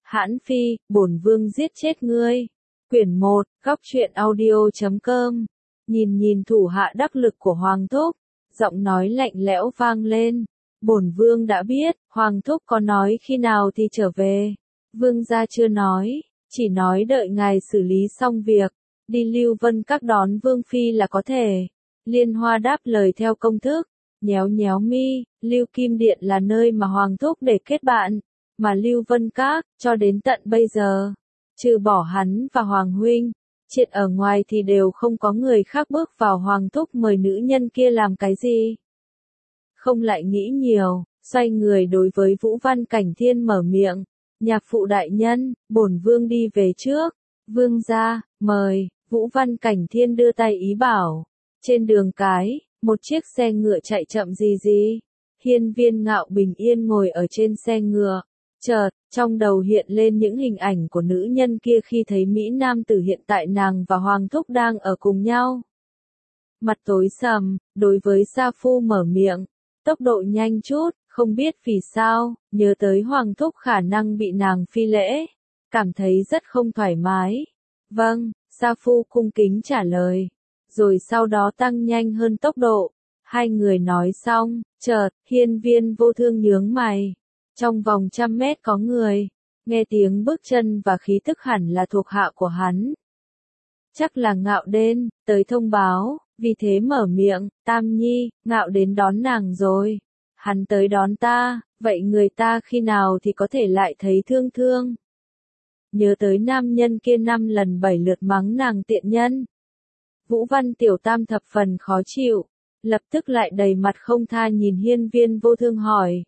Hãn Phi, bổn vương giết chết ngươi. Quyển 1, góc truyện audio.com. Nhìn thủ hạ đắc lực của Hoàng Thúc, giọng nói lạnh lẽo vang lên. Bổn vương đã biết, Hoàng Thúc có nói khi nào thì trở về. Vương gia chưa nói, chỉ nói đợi ngài xử lý xong việc, đi Lưu Vân Các đón Vương Phi là có thể. Liên Hoa đáp lời theo công thức, nhéo nhéo mi, Lưu Kim Điện là nơi mà Hoàng Thúc để kết bạn, mà Lưu Vân Các, cho đến tận bây giờ, trừ bỏ hắn và Hoàng Huynh, triệt ở ngoài thì đều không có người khác bước vào. Hoàng Thúc mời nữ nhân kia làm cái gì? Không lại nghĩ nhiều, xoay người đối với Vũ Văn Cảnh Thiên mở miệng, nhạc phụ đại nhân, bổn vương đi về trước. Vương gia, mời. Vũ Văn Cảnh Thiên đưa tay ý bảo. Trên đường cái, một chiếc xe ngựa chạy chậm gì. Hiên Viên Ngạo bình yên ngồi ở trên xe ngựa. Chợt, trong đầu hiện lên những hình ảnh của nữ nhân kia khi thấy Mỹ Nam tử hiện tại nàng và Hoàng Thúc đang ở cùng nhau. Mặt tối sầm, đối với Sa Phu mở miệng, tốc độ nhanh chút, không biết vì sao, nhớ tới Hoàng Thúc khả năng bị nàng phi lễ, cảm thấy rất không thoải mái. Vâng, Sa Phu cung kính trả lời, rồi sau đó tăng nhanh hơn tốc độ. Hai người nói xong, chợt, Hiên Viên Vô Thương nhướng mày. Trong vòng 100 mét có người, nghe tiếng bước chân và khí tức hẳn là thuộc hạ của hắn. Chắc là Ngạo đến, tới thông báo, vì thế mở miệng, Tam Nhi, Ngạo đến đón nàng rồi. Hắn tới đón ta, vậy người ta khi nào thì có thể lại thấy Thương. Nhớ tới nam nhân kia 5 lần 7 lượt mắng nàng tiện nhân. Vũ Văn Tiểu Tam thập phần khó chịu, lập tức lại đầy mặt không tha nhìn Hiên Viên Vô Thương hỏi.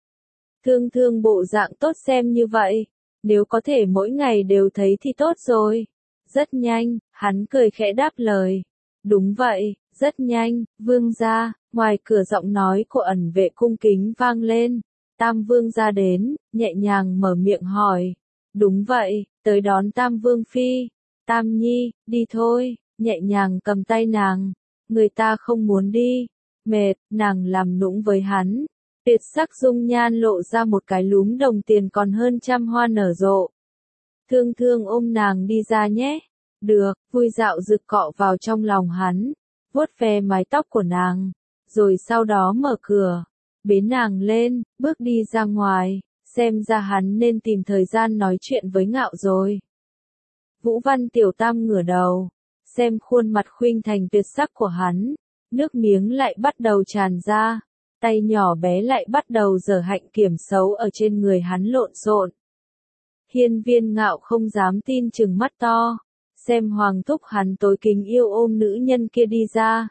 Thương bộ dạng tốt xem như vậy, nếu có thể mỗi ngày đều thấy thì tốt rồi. Rất nhanh, hắn cười khẽ đáp lời. Đúng vậy, rất nhanh, vương gia. Ngoài cửa giọng nói của ẩn vệ cung kính vang lên. Tam vương gia đến, nhẹ nhàng mở miệng hỏi. Đúng vậy, tới đón Tam vương phi. Tam Nhi, đi thôi, nhẹ nhàng cầm tay nàng. Người ta không muốn đi. Mệt, nàng làm nũng với hắn. Tuyệt sắc dung nhan lộ ra một cái lúm đồng tiền còn hơn trăm hoa nở rộ. Thương ôm nàng đi ra nhé. Được, vui dạo rực cọ vào trong lòng hắn, vuốt ve mái tóc của nàng, rồi sau đó mở cửa, bế nàng lên, bước đi ra ngoài, xem ra hắn nên tìm thời gian nói chuyện với Ngạo rồi. Vũ Văn Tiểu Tam ngửa đầu, xem khuôn mặt khuynh thành tuyệt sắc của hắn, nước miếng lại bắt đầu tràn ra. Tay nhỏ bé lại bắt đầu giở hạnh kiểm xấu ở trên người hắn lộn xộn. Hiên Viên Ngạo không dám tin chừng mắt to, xem Hoàng Thúc hắn tối kính yêu ôm nữ nhân kia đi ra.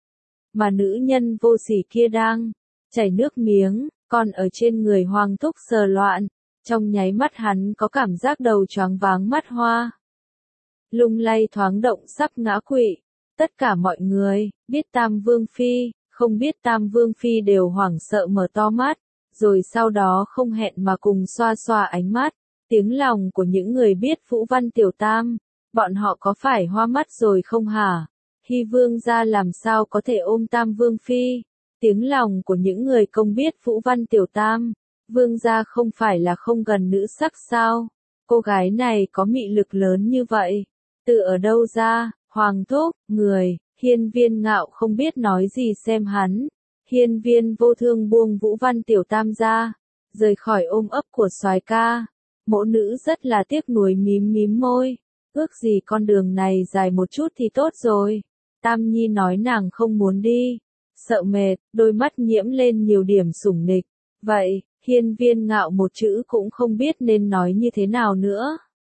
Mà nữ nhân vô sỉ kia đang chảy nước miếng, còn ở trên người Hoàng Thúc sờ loạn, trong nháy mắt hắn có cảm giác đầu choáng váng mắt hoa. Lung lay thoáng động sắp ngã quỵ, tất cả mọi người, biết Tam Vương Phi, không biết Tam Vương Phi đều hoảng sợ mở to mắt, rồi sau đó không hẹn mà cùng xoa xoa ánh mắt, tiếng lòng của những người biết Vũ Văn Tiểu Tam, bọn họ có phải hoa mắt rồi không hả? Hy Vương gia làm sao có thể ôm Tam Vương Phi? Tiếng lòng của những người không biết Vũ Văn Tiểu Tam, Vương gia không phải là không gần nữ sắc sao? Cô gái này có mị lực lớn như vậy, từ ở đâu ra? Hoàng Thúc, người. Hiên Viên Ngạo không biết nói gì xem hắn. Hiên Viên Vô Thương buông Vũ Văn Tiểu Tam ra, rời khỏi ôm ấp của soái ca. Mỗ nữ rất là tiếc nuối mím môi. Ước gì con đường này dài một chút thì tốt rồi. Tam Nhi nói nàng không muốn đi. Sợ mệt, đôi mắt nhiễm lên nhiều điểm sủng nịch. Vậy, Hiên Viên Ngạo một chữ cũng không biết nên nói như thế nào nữa.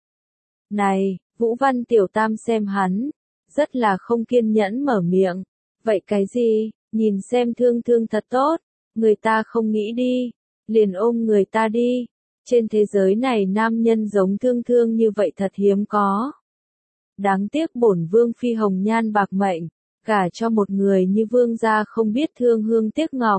Này, Vũ Văn Tiểu Tam xem hắn, rất là không kiên nhẫn mở miệng. Vậy cái gì, nhìn xem thương thật tốt, người ta không nghĩ đi, liền ôm người ta đi. Trên thế giới này nam nhân giống thương như vậy thật hiếm có. Đáng tiếc bổn vương phi hồng nhan bạc mệnh, gả cho một người như vương gia không biết thương hương tiếc ngọc.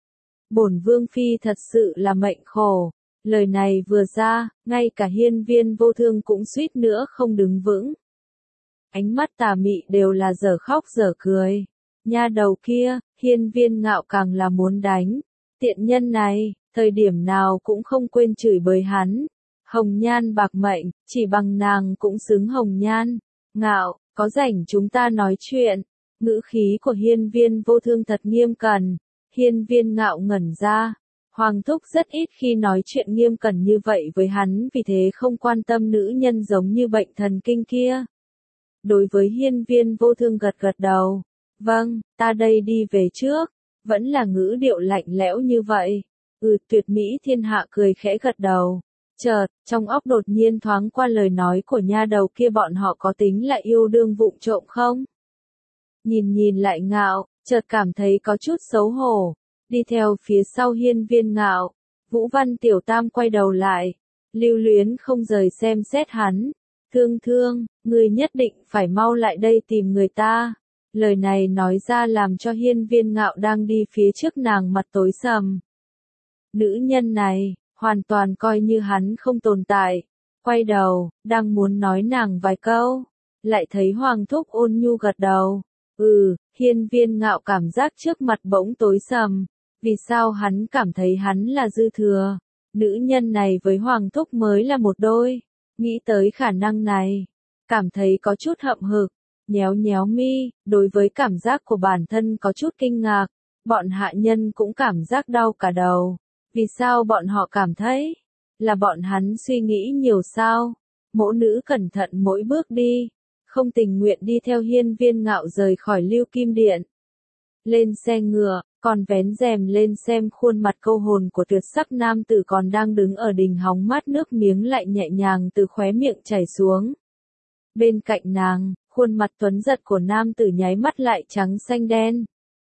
Bổn vương phi thật sự là mệnh khổ. Lời này vừa ra, ngay cả Hiên Viên Vô Thương cũng suýt nữa không đứng vững. Ánh mắt tà mị đều là dở khóc dở cười. Nha đầu kia, Hiên Viên Ngạo càng là muốn đánh. Tiện nhân này, thời điểm nào cũng không quên chửi bới hắn. Hồng nhan bạc mệnh, chỉ bằng nàng cũng xứng hồng nhan. Ngạo, có rảnh chúng ta nói chuyện. Ngữ khí của hiên viên vô thương thật nghiêm cẩn. Hiên viên ngạo ngẩn ra. Hoàng thúc rất ít khi nói chuyện nghiêm cẩn như vậy với hắn, vì thế không quan tâm nữ nhân giống như bệnh thần kinh kia. Đối với hiên viên vô thương gật gật đầu. Vâng, ta đây đi về trước. Vẫn là ngữ điệu lạnh lẽo như vậy. Tuyệt mỹ thiên hạ cười khẽ gật đầu. Chợt, trong óc đột nhiên thoáng qua lời nói của nha đầu kia, bọn họ có tính là yêu đương vụng trộm không? Nhìn lại Ngạo, chợt cảm thấy có chút xấu hổ. Đi theo phía sau hiên viên Ngạo, Vũ Văn Tiểu Tam quay đầu lại, lưu luyến không rời xem xét hắn. Thương, ngươi nhất định phải mau lại đây tìm người ta. Lời này nói ra làm cho hiên viên Ngạo đang đi phía trước nàng mặt tối sầm. Nữ nhân này, hoàn toàn coi như hắn không tồn tại. Quay đầu, đang muốn nói nàng vài câu, lại thấy Hoàng thúc ôn nhu gật đầu. Hiên viên Ngạo cảm giác trước mặt bỗng tối sầm. Vì sao hắn cảm thấy hắn là dư thừa? Nữ nhân này với Hoàng thúc mới là một đôi. Nghĩ tới khả năng này, cảm thấy có chút hậm hực, nhéo mi, đối với cảm giác của bản thân có chút kinh ngạc. Bọn hạ nhân cũng cảm giác đau cả đầu. Vì sao bọn họ cảm thấy là bọn hắn suy nghĩ nhiều sao? Mỗ nữ cẩn thận mỗi bước đi, không tình nguyện đi theo hiên viên Ngạo rời khỏi Lưu Kim Điện. Lên xe ngựa, còn vén rèm lên xem khuôn mặt câu hồn của tuyệt sắc nam tử còn đang đứng ở đình hóng mát, nước miếng lại nhẹ nhàng từ khóe miệng chảy xuống. Bên cạnh nàng, khuôn mặt tuấn giật của nam tử nháy mắt lại trắng xanh đen.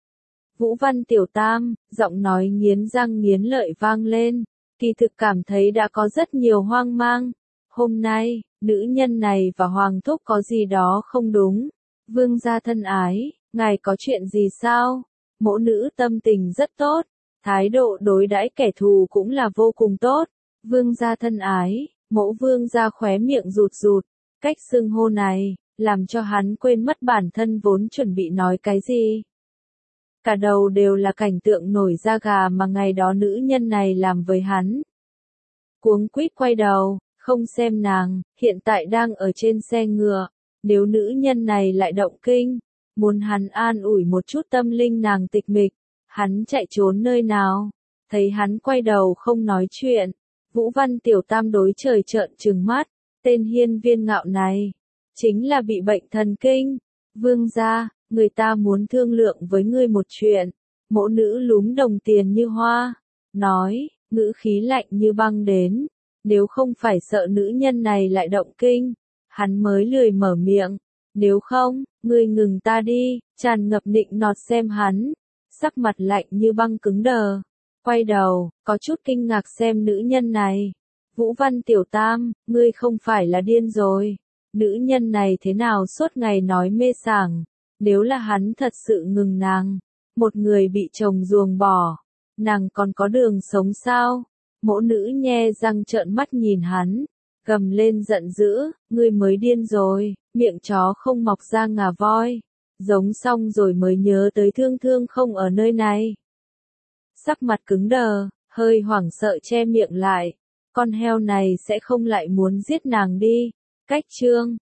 Vũ Văn Tiểu Tam, giọng nói nghiến răng nghiến lợi vang lên, kỳ thực cảm thấy đã có rất nhiều hoang mang. Hôm nay, nữ nhân này và Hoàng thúc có gì đó không đúng. Vương gia thân ái, ngài có chuyện gì sao? Mỗ nữ tâm tình rất tốt, thái độ đối đãi kẻ thù cũng là vô cùng tốt. Vương gia thân ái, mỗ vương gia khóe miệng rụt, cách xưng hô này, làm cho hắn quên mất bản thân vốn chuẩn bị nói cái gì. Cả đầu đều là cảnh tượng nổi da gà mà ngày đó nữ nhân này làm với hắn. Cuống quýt quay đầu, không xem nàng, hiện tại đang ở trên xe ngựa. Nếu nữ nhân này lại động kinh, muốn hắn an ủi một chút tâm linh nàng tịch mịch, hắn chạy trốn nơi nào? Thấy hắn quay đầu không nói chuyện, Vũ Văn Tiểu Tam đối trời trợn trừng mắt, tên hiên viên Ngạo này, chính là bị bệnh thần kinh. Vương gia, người ta muốn thương lượng với ngươi một chuyện. Mỗ nữ lúm đồng tiền như hoa, nói, ngữ khí lạnh như băng đến. Nếu không phải sợ nữ nhân này lại động kinh, hắn mới lười mở miệng. Nếu không, ngươi ngừng ta đi, tràn ngập nịnh nọt xem hắn. Sắc mặt lạnh như băng cứng đờ. Quay đầu, có chút kinh ngạc xem nữ nhân này. Vũ Văn Tiểu Tam, ngươi không phải là điên rồi. Nữ nhân này thế nào suốt ngày nói mê sảng. Nếu là hắn thật sự ngừng nàng, một người bị chồng ruồng bỏ, nàng còn có đường sống sao? Mỗ nữ nhe răng trợn mắt nhìn hắn, gầm lên giận dữ, ngươi mới điên rồi, miệng chó không mọc ra ngà voi. Giống xong rồi mới nhớ tới thương không ở nơi này. Sắc mặt cứng đờ, hơi hoảng sợ che miệng lại. Con heo này sẽ không lại muốn giết nàng đi. Cách chương